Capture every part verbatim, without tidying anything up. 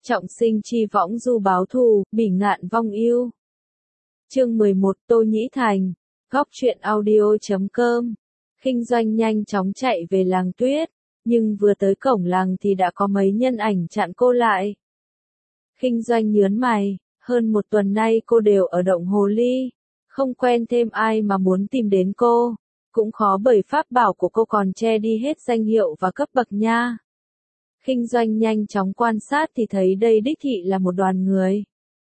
trọng sinh chi võng du báo thù, bỉ ngạn vong yêu. Chương mười một Tô Nhĩ Thành, góc truyện audio chấm com. Kinh Doanh nhanh chóng chạy về làng tuyết, nhưng vừa tới cổng làng thì đã có mấy nhân ảnh chặn cô lại. Kinh Doanh nhớn mày, hơn một tuần nay cô đều ở động hồ ly, không quen thêm ai mà muốn tìm đến cô, cũng khó bởi pháp bảo của cô còn che đi hết danh hiệu và cấp bậc nha. Kinh Doanh nhanh chóng quan sát thì thấy đây đích thị là một đoàn người.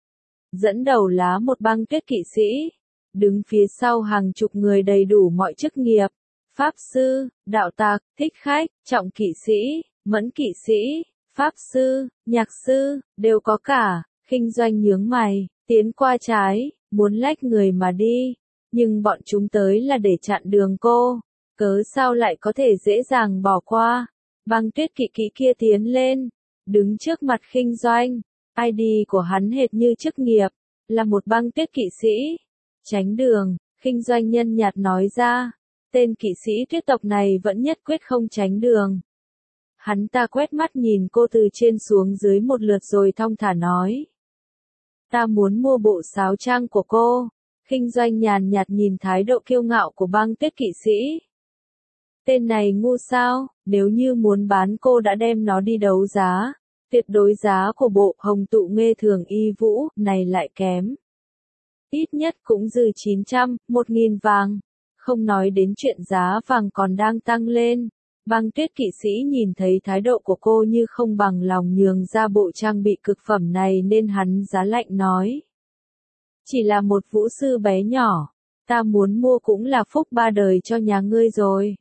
Dẫn đầu là một băng tuyết kỵ sĩ, đứng phía sau hàng chục người đầy đủ mọi chức nghiệp, pháp sư, đạo tặc, thích khách, trọng kỵ sĩ, mẫn kỵ sĩ, pháp sư, nhạc sư, đều có cả. Kinh Doanh nhướng mày, tiến qua trái, muốn lách người mà đi, nhưng bọn chúng tới là để chặn đường cô, cớ sao lại có thể dễ dàng bỏ qua. Băng tuyết kỵ kỵ kia tiến lên, đứng trước mặt Kinh Doanh, i đê của hắn hệt như chức nghiệp, là một băng tuyết kỵ sĩ. Tránh đường, Kinh Doanh nhân nhạt nói ra, tên kỵ sĩ tuyết tộc này vẫn nhất quyết không tránh đường. Hắn ta quét mắt nhìn cô từ trên xuống dưới một lượt rồi thong thả nói. Ta muốn mua bộ sáo trang của cô. Kinh Doanh nhàn nhạt nhìn thái độ kiêu ngạo của băng tuyết kỵ sĩ. Tên này ngu sao, nếu như muốn bán cô đã đem nó đi đấu giá, tuyệt đối giá của bộ hồng tụ nghê thường y vũ này lại kém. Ít nhất cũng dư chín trăm, một nghìn vàng, không nói đến chuyện giá vàng còn đang tăng lên. Băng tuyết kỵ sĩ nhìn thấy thái độ của cô như không bằng lòng nhường ra bộ trang bị cực phẩm này nên hắn giá lạnh nói. Chỉ là một vũ sư bé nhỏ, ta muốn mua cũng là phúc ba đời cho nhà ngươi rồi.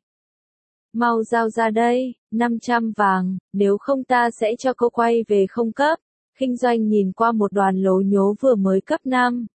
Mau giao ra đây, năm trăm vàng, nếu không ta sẽ cho cô quay về không cấp. Kinh Doanh nhìn qua một đoàn lố nhố vừa mới cấp năm.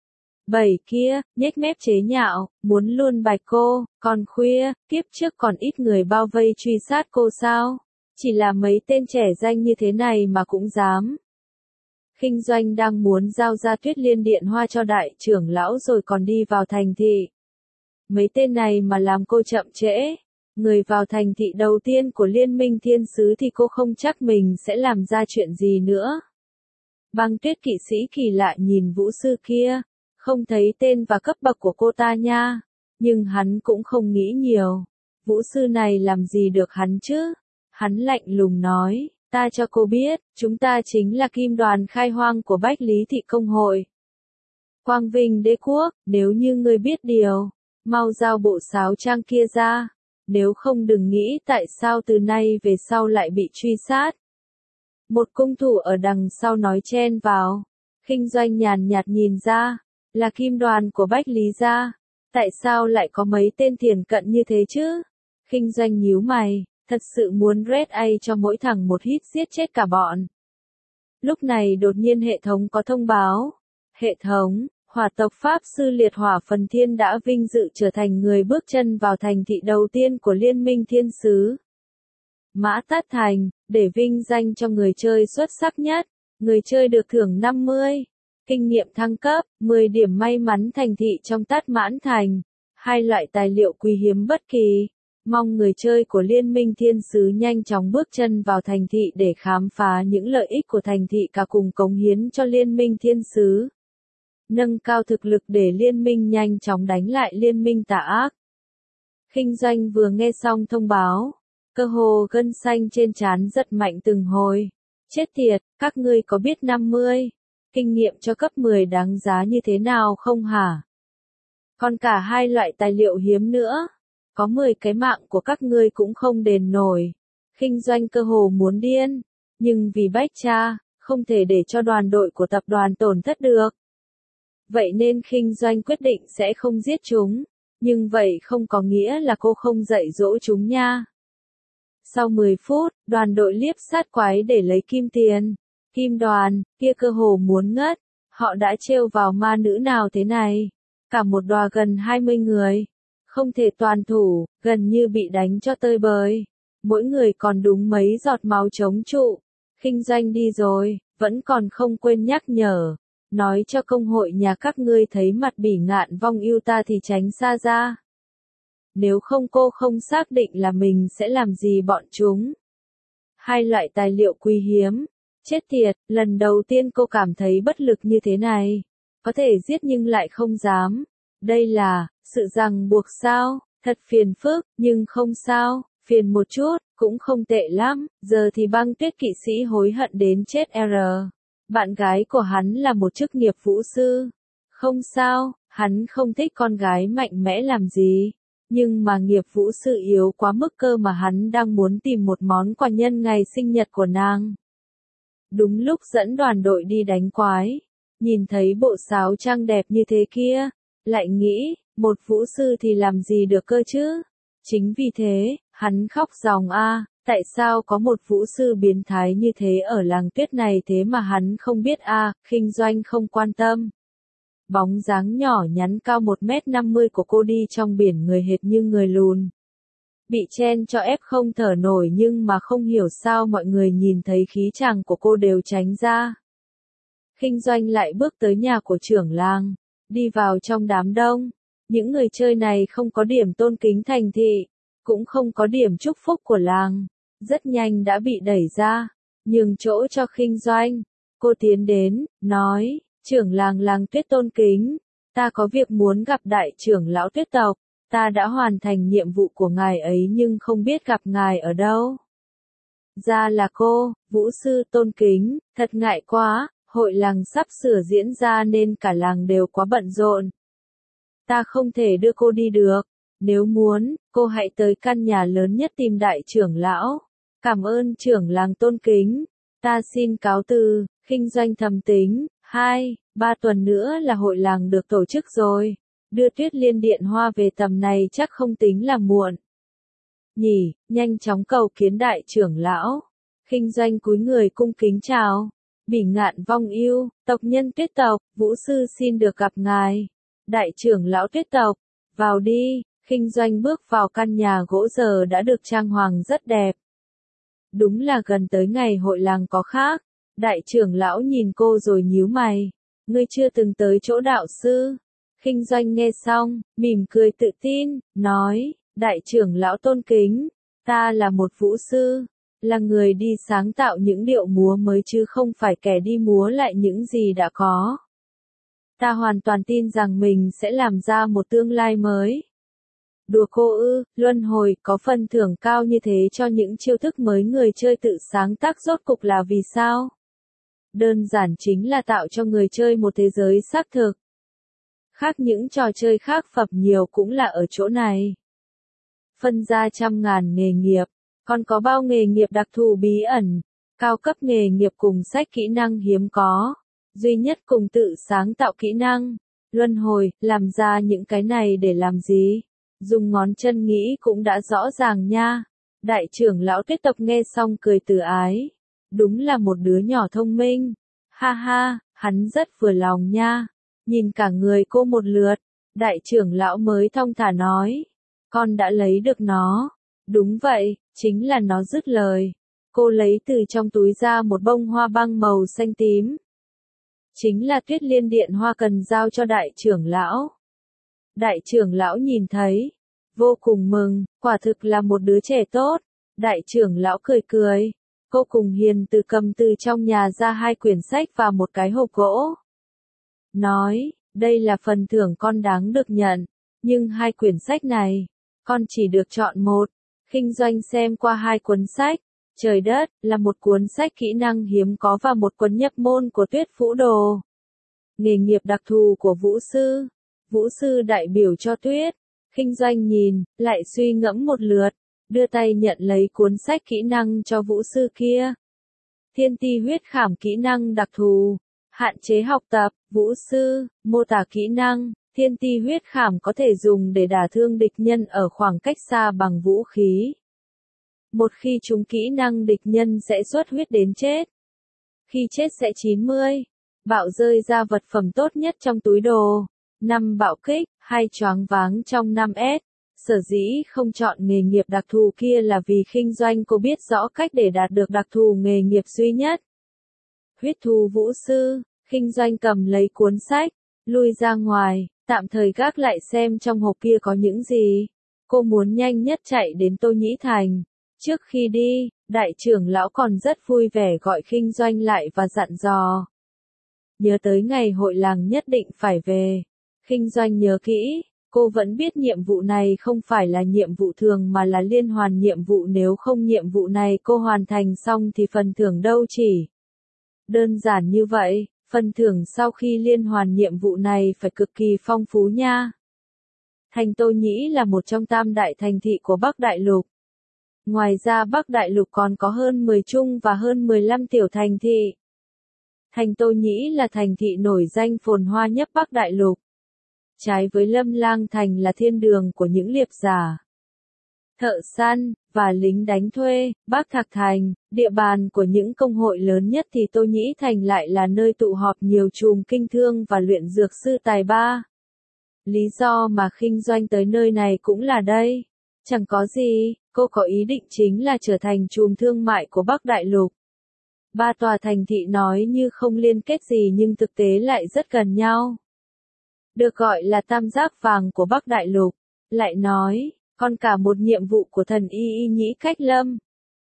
Bảy kia, nhếch mép chế nhạo, muốn luôn bạch cô, còn khuya, kiếp trước còn ít người bao vây truy sát cô sao? Chỉ là mấy tên trẻ danh như thế này mà cũng dám. Kinh Doanh đang muốn giao ra Tuyết Liên Điện Hoa cho đại trưởng lão rồi còn đi vào thành thị. Mấy tên này mà làm cô chậm trễ, người vào thành thị đầu tiên của Liên minh Thiên Sứ thì cô không chắc mình sẽ làm ra chuyện gì nữa. Băng tuyết kỵ sĩ kỳ lạ nhìn vũ sư kia, không thấy tên và cấp bậc của cô ta nha, nhưng hắn cũng không nghĩ nhiều. Vũ sư này làm gì được hắn chứ? Hắn lạnh lùng nói, ta cho cô biết, chúng ta chính là kim đoàn khai hoang của Bách Lý Thị Công Hội. Quang Vinh Đế Quốc, nếu như ngươi biết điều, mau giao bộ sáo trang kia ra, nếu không đừng nghĩ tại sao từ nay về sau lại bị truy sát. Một cung thủ ở đằng sau nói chen vào, Kinh Doanh nhàn nhạt nhìn ra, là kim đoàn của Bách Lý gia, tại sao lại có mấy tên thiền cận như thế chứ? Kinh Doanh nhíu mày, thật sự muốn red A cho mỗi thằng một hit giết chết cả bọn. Lúc này đột nhiên hệ thống có thông báo. Hệ thống, hỏa tộc Pháp sư liệt hỏa phần thiên đã vinh dự trở thành người bước chân vào thành thị đầu tiên của Liên minh Thiên Sứ. Mã Tát Thành, để vinh danh cho người chơi xuất sắc nhất, người chơi được thưởng năm mươi. Kinh nghiệm thăng cấp, mười điểm may mắn thành thị trong Tát Mãn Thành, hai loại tài liệu quý hiếm bất kỳ. Mong người chơi của Liên minh Thiên Sứ nhanh chóng bước chân vào thành thị để khám phá những lợi ích của thành thị cả cùng cống hiến cho Liên minh Thiên Sứ. Nâng cao thực lực để Liên minh nhanh chóng đánh lại Liên minh tà ác. Kinh Doanh vừa nghe xong thông báo, cơ hồ gân xanh trên trán giật mạnh từng hồi. Chết tiệt, các ngươi có biết năm mươi kinh nghiệm cho cấp mười đáng giá như thế nào không hả? Còn cả hai loại tài liệu hiếm nữa, có mười cái mạng của các ngươi cũng không đền nổi. Kinh Doanh cơ hồ muốn điên, nhưng vì Bách Cha, không thể để cho đoàn đội của tập đoàn tổn thất được. Vậy nên Kinh Doanh quyết định sẽ không giết chúng, nhưng vậy không có nghĩa là cô không dạy dỗ chúng nha. Sau mười phút, đoàn đội liếp sát quái để lấy kim tiền. Kim đoàn, kia cơ hồ muốn ngất, họ đã trêu vào ma nữ nào thế này? Cả một đòa gần hai mươi người, không thể toàn thủ, gần như bị đánh cho tơi bời. Mỗi người còn đúng mấy giọt máu chống trụ. Kinh Doanh đi rồi, vẫn còn không quên nhắc nhở. Nói cho công hội nhà các ngươi thấy mặt bỉ ngạn vong yêu ta thì tránh xa ra. Nếu không cô không xác định là mình sẽ làm gì bọn chúng. Hai loại tài liệu quý hiếm. Chết tiệt, lần đầu tiên cô cảm thấy bất lực như thế này. Có thể giết nhưng lại không dám. Đây là, sự ràng buộc sao, thật phiền phức, nhưng không sao, phiền một chút, cũng không tệ lắm, giờ thì băng tuyết kỵ sĩ hối hận đến chết R. Bạn gái của hắn là một chức nghiệp vũ sư. Không sao, hắn không thích con gái mạnh mẽ làm gì. Nhưng mà nghiệp vũ sư yếu quá mức cơ mà hắn đang muốn tìm một món quà nhân ngày sinh nhật của nàng. Đúng lúc dẫn đoàn đội đi đánh quái, nhìn thấy bộ sáo trang đẹp như thế kia, lại nghĩ, một vũ sư thì làm gì được cơ chứ? Chính vì thế, hắn khóc ròng a, tại sao có một vũ sư biến thái như thế ở làng tuyết này thế mà hắn không biết a, Khinh Doanh không quan tâm. Bóng dáng nhỏ nhắn cao một mét năm mươi của cô đi trong biển người hệt như người lùn. Bị chen cho ép không thở nổi nhưng mà không hiểu sao mọi người nhìn thấy khí chàng của cô đều tránh ra. Khinh Doanh lại bước tới nhà của trưởng làng, đi vào trong đám đông. Những người chơi này không có điểm tôn kính thành thị, cũng không có điểm chúc phúc của làng. Rất nhanh đã bị đẩy ra, nhường chỗ cho Khinh Doanh. Cô tiến đến, nói, trưởng làng làng tuyết tôn kính, ta có việc muốn gặp đại trưởng lão tuyết tộc. Ta đã hoàn thành nhiệm vụ của ngài ấy nhưng không biết gặp ngài ở đâu. Ra là cô, vũ sư tôn kính, thật ngại quá, hội làng sắp sửa diễn ra nên cả làng đều quá bận rộn. Ta không thể đưa cô đi được, nếu muốn, cô hãy tới căn nhà lớn nhất tìm đại trưởng lão. Cảm ơn trưởng làng tôn kính, ta xin cáo từ. Khinh Doanh thầm tính, hai, ba tuần nữa là hội làng được tổ chức rồi. Đưa Tuyết Liên điện hoa về tầm này chắc không tính là muộn. Nhỉ, nhanh chóng cầu kiến đại trưởng lão. Khinh Doanh cúi người cung kính chào. Bỉ Ngạn Vong Yêu, tộc nhân tuyết tộc, vũ sư xin được gặp ngài. Đại trưởng lão tuyết tộc, vào đi. Khinh Doanh bước vào căn nhà gỗ giờ đã được trang hoàng rất đẹp. Đúng là gần tới ngày hội làng có khác. Đại trưởng lão nhìn cô rồi nhíu mày. Ngươi chưa từng tới chỗ đạo sư. Khinh Doanh nghe xong, mỉm cười tự tin, nói, đại trưởng lão tôn kính, ta là một vũ sư, là người đi sáng tạo những điệu múa mới chứ không phải kẻ đi múa lại những gì đã có. Ta hoàn toàn tin rằng mình sẽ làm ra một tương lai mới. Đùa cô ư, luân hồi, có phần thưởng cao như thế cho những chiêu thức mới người chơi tự sáng tác rốt cục là vì sao? Đơn giản chính là tạo cho người chơi một thế giới xác thực. Khác những trò chơi khác phập nhiều cũng là ở chỗ này. Phân ra trăm ngàn nghề nghiệp, còn có bao nghề nghiệp đặc thù bí ẩn, cao cấp nghề nghiệp cùng sách kỹ năng hiếm có, duy nhất cùng tự sáng tạo kỹ năng, luân hồi, làm ra những cái này để làm gì? Dùng ngón chân nghĩ cũng đã rõ ràng nha. Đại trưởng lão tuyết tộc nghe xong cười từ ái. Đúng là một đứa nhỏ thông minh. Ha ha, hắn rất vừa lòng nha. Nhìn cả người cô một lượt, đại trưởng lão mới thong thả nói. Con đã lấy được nó. Đúng vậy, chính là nó dứt lời. Cô lấy từ trong túi ra một bông hoa băng màu xanh tím. Chính là Tuyết Liên điện hoa cần giao cho đại trưởng lão. Đại trưởng lão nhìn thấy, vô cùng mừng, quả thực là một đứa trẻ tốt. Đại trưởng lão cười cười. Cô cùng hiền từ cầm từ trong nhà ra hai quyển sách và một cái hộp gỗ. Nói, đây là phần thưởng con đáng được nhận, nhưng hai quyển sách này, con chỉ được chọn một. Khinh Doanh xem qua hai cuốn sách, trời đất, là một cuốn sách kỹ năng hiếm có và một cuốn nhập môn của Tuyết Vũ Đồ. Nghề nghiệp đặc thù của vũ sư, vũ sư đại biểu cho tuyết. Khinh Doanh nhìn, lại suy ngẫm một lượt, đưa tay nhận lấy cuốn sách kỹ năng cho vũ sư kia. Thiên ti huyết khảm kỹ năng đặc thù. Hạn chế học tập, vũ sư, mô tả kỹ năng, thiên ti huyết khảm có thể dùng để đả thương địch nhân ở khoảng cách xa bằng vũ khí. Một khi trúng kỹ năng địch nhân sẽ xuất huyết đến chết. Khi chết sẽ chín mươi. Bạo rơi ra vật phẩm tốt nhất trong túi đồ. năm bạo kích, hai choáng váng trong năm S. Sở dĩ không chọn nghề nghiệp đặc thù kia là vì Khinh Doanh cô biết rõ cách để đạt được đặc thù nghề nghiệp duy nhất. Huyết thú vũ sư, Khinh Doanh cầm lấy cuốn sách, lui ra ngoài, tạm thời gác lại xem trong hộp kia có những gì. Cô muốn nhanh nhất chạy đến Tô Nhĩ Thành. Trước khi đi, Đại trưởng lão còn rất vui vẻ gọi Kinh Doanh lại và dặn dò. Nhớ tới ngày hội làng nhất định phải về. Kinh Doanh nhớ kỹ, cô vẫn biết nhiệm vụ này không phải là nhiệm vụ thường mà là liên hoàn nhiệm vụ, nếu không nhiệm vụ này cô hoàn thành xong thì phần thưởng đâu chỉ. Đơn giản như vậy, phần thưởng sau khi liên hoàn nhiệm vụ này phải cực kỳ phong phú nha. Thành Tô Nhĩ là một trong tam đại thành thị của Bắc Đại Lục. Ngoài ra Bắc Đại Lục còn có hơn mười trung và hơn mười lăm tiểu thành thị. Thành Tô Nhĩ là thành thị nổi danh phồn hoa nhất Bắc Đại Lục. Trái với Lâm Lang Thành là thiên đường của những liệp giả, thợ săn, và lính đánh thuê. Bắc Thạc Thành, địa bàn của những công hội lớn nhất, thì Tô Nhĩ Thành lại là nơi tụ họp nhiều chùm kinh thương và luyện dược sư tài ba. Lý do mà Kinh Doanh tới nơi này cũng là đây. Chẳng có gì, cô có ý định chính là trở thành chùm thương mại của Bắc Đại Lục. Ba tòa thành thị nói như không liên kết gì nhưng thực tế lại rất gần nhau. Được gọi là tam giác vàng của Bắc Đại Lục. Lại nói, còn cả một nhiệm vụ của thần Y Y Nhĩ Cách Lâm.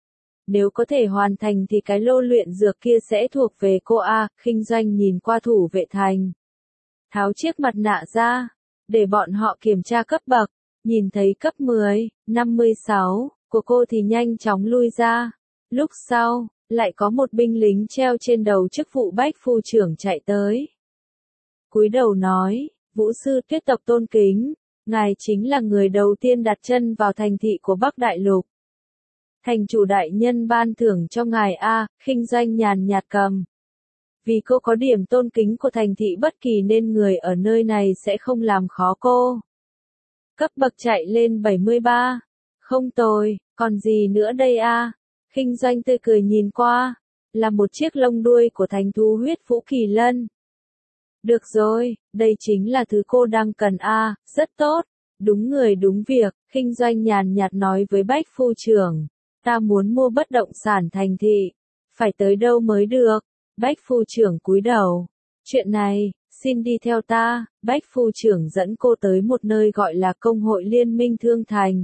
Nếu có thể hoàn thành thì cái lô luyện dược kia sẽ thuộc về cô a. Kinh Doanh nhìn qua thủ vệ thành, tháo chiếc mặt nạ ra, để bọn họ kiểm tra cấp bậc. Nhìn thấy cấp mười, năm mươi sáu, của cô thì nhanh chóng lui ra. Lúc sau, lại có một binh lính treo trên đầu chức vụ bách phu trưởng chạy tới. Cúi đầu nói, Vũ sư Tuyết tộc tôn kính, ngài chính là người đầu tiên đặt chân vào thành thị của Bắc Đại Lục. Thành chủ đại nhân ban thưởng cho ngài a. Kinh Doanh nhàn nhạt cầm. Vì cô có điểm tôn kính của thành thị bất kỳ nên người ở nơi này sẽ không làm khó cô. Cấp bậc chạy lên bảy mươi ba. Không tồi, còn gì nữa đây a? Kinh Doanh tươi cười nhìn qua, là một chiếc lông đuôi của thành thú huyết Vũ Kỳ Lân. Được rồi, đây chính là thứ cô đang cần a. Rất tốt, đúng người đúng việc. Kinh Doanh nhàn nhạt nói với bách phu trưởng, ta muốn mua bất động sản thành thị, phải tới đâu mới được? Bách phu trưởng cúi đầu, chuyện này, xin đi theo ta. Bách phu trưởng dẫn cô tới một nơi gọi là Công hội Liên minh Thương Thành.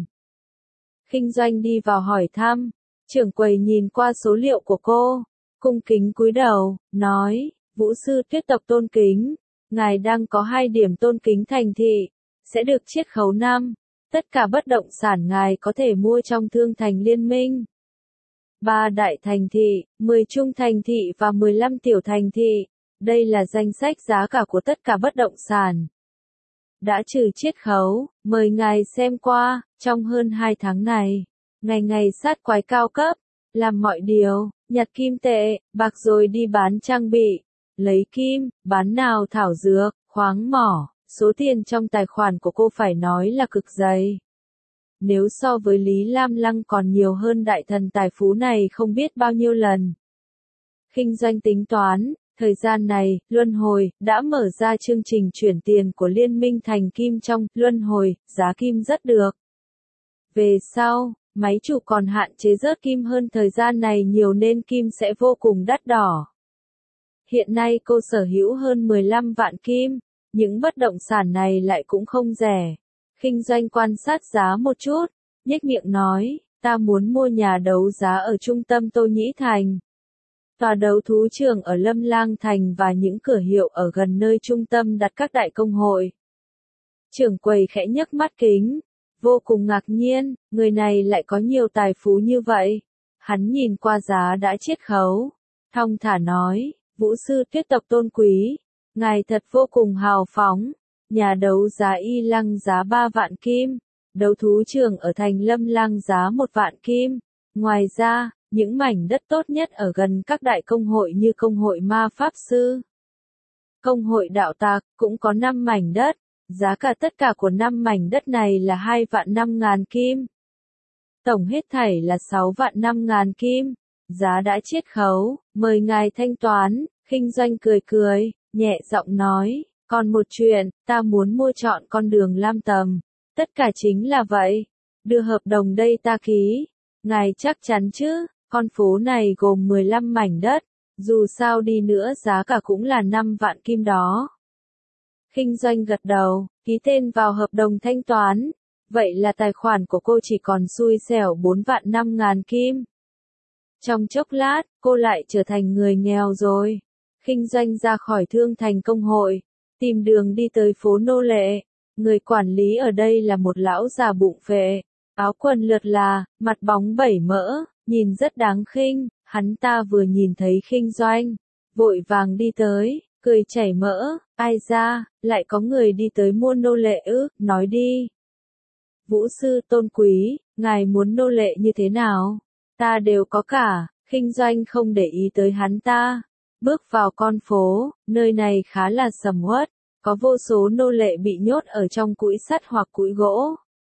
Kinh Doanh đi vào hỏi thăm, trưởng quầy nhìn qua số liệu của cô, cung kính cúi đầu, nói, Vũ sư Tuyết tộc tôn kính, ngài đang có hai điểm tôn kính thành thị, sẽ được chiết khấu năm. Tất cả bất động sản ngài có thể mua trong Thương Thành Liên minh. Ba đại thành thị, mười trung thành thị và mười lăm tiểu thành thị. Đây là danh sách giá cả của tất cả bất động sản. Đã trừ chiết khấu, mời ngài xem qua. Trong hơn hai tháng này, ngày ngày sát quái cao cấp, làm mọi điều, nhặt kim tệ, bạc rồi đi bán trang bị, lấy kim, bán nào thảo dược, khoáng mỏ. Số tiền trong tài khoản của cô phải nói là cực dày. Nếu so với Lý Lam Lăng còn nhiều hơn đại thần tài phú này không biết bao nhiêu lần. Kinh Doanh tính toán, thời gian này, Luân Hồi, đã mở ra chương trình chuyển tiền của Liên minh thành kim trong Luân Hồi, giá kim rất được. Về sau, máy chủ còn hạn chế rớt kim hơn thời gian này nhiều nên kim sẽ vô cùng đắt đỏ. Hiện nay cô sở hữu hơn mười lăm vạn kim, những bất động sản này lại cũng không rẻ. Kinh Doanh quan sát giá một chút, nhếch miệng nói, ta muốn mua nhà đấu giá ở trung tâm Tô Nhĩ Thành. Tòa đấu thú trường ở Lâm Lang Thành và những cửa hiệu ở gần nơi trung tâm đặt các đại công hội. Trưởng quầy khẽ nhấc mắt kính, vô cùng ngạc nhiên, người này lại có nhiều tài phú như vậy. Hắn nhìn qua giá đã chiết khấu, thong thả nói, Vũ sư Tuyết tộc tôn quý, ngài thật vô cùng hào phóng. Nhà đấu giá Y Lăng giá ba vạn kim, đấu thú trường ở thành Lâm Lang giá một vạn kim. Ngoài ra, những mảnh đất tốt nhất ở gần các đại công hội như công hội ma pháp sư, công hội đạo tạc cũng có năm mảnh đất. Giá cả tất cả của năm mảnh đất này là hai vạn năm ngàn kim. Tổng hết thảy là sáu vạn năm ngàn kim. Giá đã chiết khấu, mời ngài thanh toán. Kinh Doanh cười cười, nhẹ giọng nói. Còn một chuyện, ta muốn mua chọn con đường Lam Tầm. Tất cả chính là vậy. Đưa hợp đồng đây ta ký. Ngài chắc chắn chứ, con phố này gồm mười lăm mảnh đất. Dù sao đi nữa giá cả cũng là năm vạn kim đó. Kinh Doanh gật đầu, ký tên vào hợp đồng thanh toán. Vậy là tài khoản của cô chỉ còn xui xẻo bốn vạn năm ngàn kim. Trong chốc lát, cô lại trở thành người nghèo rồi. Kinh doanh ra khỏi Thương Thành Công hội, tìm đường đi tới phố nô lệ. Người quản lý ở đây là một lão già bụng phệ, áo quần lượt là, mặt bóng bẩy mỡ, nhìn rất đáng khinh. Hắn ta vừa nhìn thấy Kinh Doanh, vội vàng đi tới, cười chảy mỡ, ai ra, lại có người đi tới mua nô lệ ư, nói đi. Vũ sư tôn quý, ngài muốn nô lệ như thế nào? Ta đều có cả. Kinh Doanh không để ý tới hắn ta, bước vào con phố, nơi này khá là sầm uất, có vô số nô lệ bị nhốt ở trong cũi sắt hoặc cũi gỗ.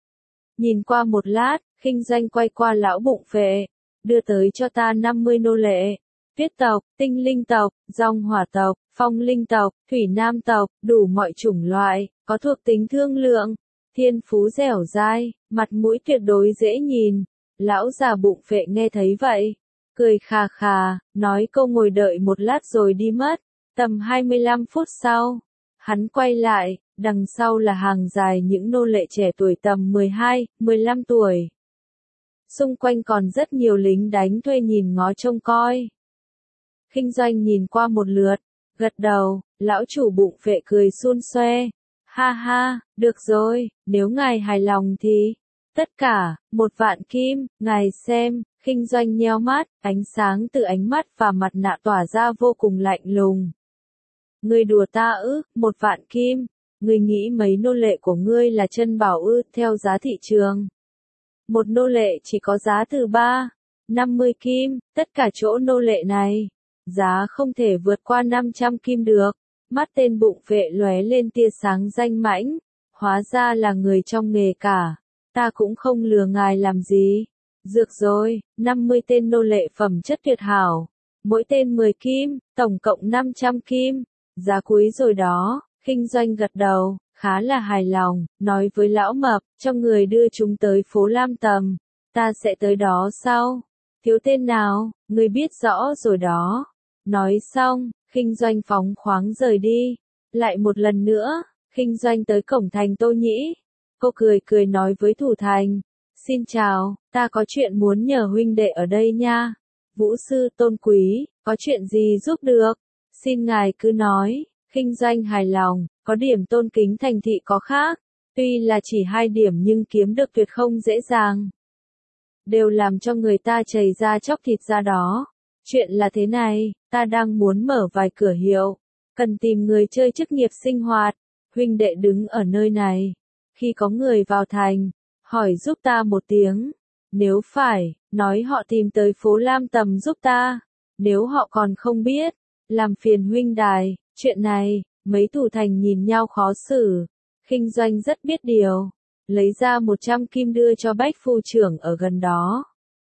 Nhìn qua một lát, Kinh Doanh quay qua lão bụng phệ, đưa tới cho ta năm mươi nô lệ, tuyết tộc, tinh linh tộc, dòng hỏa tộc, phong linh tộc, thủy nam tộc, đủ mọi chủng loại, có thuộc tính thương lượng, thiên phú dẻo dai, mặt mũi tuyệt đối dễ nhìn. Lão già bụng phệ nghe thấy vậy, cười khà khà, nói câu ngồi đợi một lát rồi đi mất. Tầm hai mươi lăm phút sau, hắn quay lại, đằng sau là hàng dài những nô lệ trẻ tuổi tầm mười hai, mười lăm tuổi. Xung quanh còn rất nhiều lính đánh thuê nhìn ngó trông coi. Kinh Doanh nhìn qua một lượt, gật đầu, lão chủ bụng phệ cười suôn xoe. Ha ha, được rồi, nếu ngài hài lòng thì... Tất cả, một vạn kim, ngài xem. Kinh Doanh nheo mắt, ánh sáng từ ánh mắt và mặt nạ tỏa ra vô cùng lạnh lùng. Ngươi đùa ta ư, một vạn kim, ngươi nghĩ mấy nô lệ của ngươi là chân bảo ư, theo giá thị trường. Một nô lệ chỉ có giá từ ba, năm mươi kim, tất cả chỗ nô lệ này, giá không thể vượt qua năm trăm kim được. Mắt tên bụng phệ lóe lên tia sáng danh mãnh, hóa ra là người trong nghề cả, ta cũng không lừa ngài làm gì. Dược rồi, năm mươi tên nô lệ phẩm chất tuyệt hảo, mỗi tên mười kim, tổng cộng năm trăm kim, giá quý rồi đó. Kinh Doanh gật đầu, khá là hài lòng, nói với lão mập, cho người đưa chúng tới phố Lam Tầm, ta sẽ tới đó sau. Thiếu tên nào, người biết rõ rồi đó. Nói xong, Kinh Doanh phóng khoáng rời đi. Lại một lần nữa, Kinh Doanh tới cổng thành Tô Nhĩ. Cô cười cười nói với thủ thành, xin chào, ta có chuyện muốn nhờ huynh đệ ở đây nha. Vũ sư tôn quý, có chuyện gì giúp được? Xin ngài cứ nói. Kinh Doanh hài lòng, có điểm tôn kính thành thị có khác, tuy là chỉ hai điểm nhưng kiếm được tuyệt không dễ dàng. Đều làm cho người ta chảy ra chóc thịt ra đó. Chuyện là thế này, ta đang muốn mở vài cửa hiệu, cần tìm người chơi chức nghiệp sinh hoạt, huynh đệ đứng ở nơi này. Khi có người vào thành, hỏi giúp ta một tiếng, nếu phải, nói họ tìm tới phố Lam Tầm giúp ta, nếu họ còn không biết, làm phiền huynh đài. Chuyện này, mấy thủ thành nhìn nhau khó xử. Kinh Doanh rất biết điều, lấy ra một trăm kim đưa cho bách phu trưởng ở gần đó.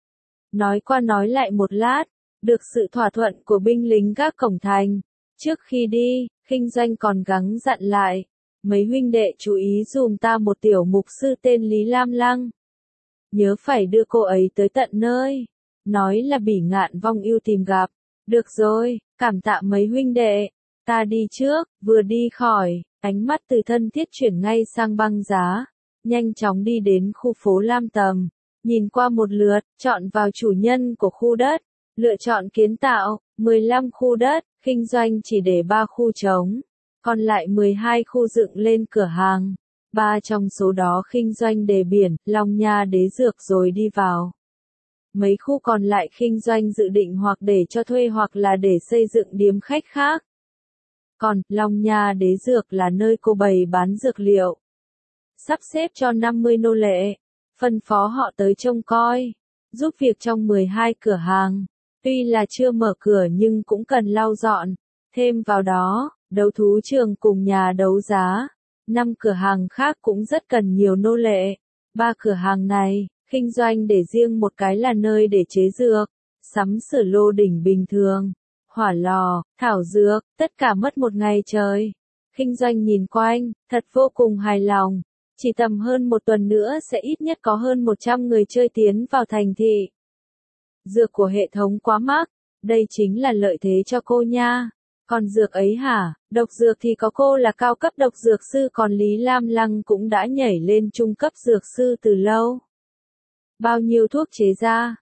Nói qua nói lại một lát, được sự thỏa thuận của binh lính gác cổng thành. Trước khi đi, Kinh Doanh còn gắng dặn lại, mấy huynh đệ chú ý dùm ta một tiểu mục sư tên Lý Lam Lăng. Nhớ phải đưa cô ấy tới tận nơi, nói là Bỉ Ngạn Vong Ưu tìm gặp. Được rồi, cảm tạ mấy huynh đệ. Ta đi trước, vừa đi khỏi, ánh mắt từ thân thiết chuyển ngay sang băng giá, nhanh chóng đi đến khu phố Lam Tầm, nhìn qua một lượt, chọn vào chủ nhân của khu đất, lựa chọn kiến tạo, mười lăm khu đất, Kinh Doanh chỉ để ba khu trống, còn lại mười hai khu dựng lên cửa hàng, ba trong số đó Kinh Doanh để biển, Long Nha Đế Dược rồi đi vào. Mấy khu còn lại Kinh Doanh dự định hoặc để cho thuê hoặc là để xây dựng điếm khách khác. Còn, Long Nha Đế Dược là nơi cô bày bán dược liệu. Sắp xếp cho năm mươi nô lệ, phân phó họ tới trông coi, giúp việc trong mười hai cửa hàng. Tuy là chưa mở cửa nhưng cũng cần lau dọn. Thêm vào đó, đấu thú trường cùng nhà đấu giá. Năm cửa hàng khác cũng rất cần nhiều nô lệ. Ba cửa hàng này, Kinh Doanh để riêng một cái là nơi để chế dược, sắm sửa lô đỉnh bình thường. Hỏa lò, thảo dược, tất cả mất một ngày trời. Kinh Doanh nhìn quanh, thật vô cùng hài lòng. Chỉ tầm hơn một tuần nữa sẽ ít nhất có hơn một trăm người chơi tiến vào thành thị. Dược của hệ thống quá mắc, đây chính là lợi thế cho cô nha. Còn dược ấy hả, độc dược thì có cô là cao cấp độc dược sư, còn Lý Lam Lăng cũng đã nhảy lên trung cấp dược sư từ lâu. Bao nhiêu thuốc chế ra?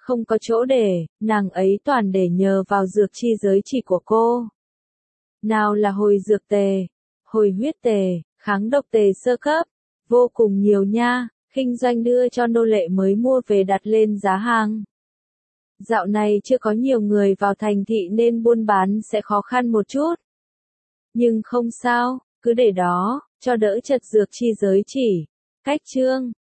không có chỗ để, nàng ấy toàn để nhờ vào dược chi giới chỉ của cô. Nào là hồi dược tề, hồi huyết tề, kháng độc tề sơ cấp, vô cùng nhiều nha, Kinh Doanh đưa cho nô lệ mới mua về đặt lên giá hàng. Dạo này chưa có nhiều người vào thành thị nên buôn bán sẽ khó khăn một chút. Nhưng không sao, cứ để đó, cho đỡ chật dược chi giới chỉ. Cách chương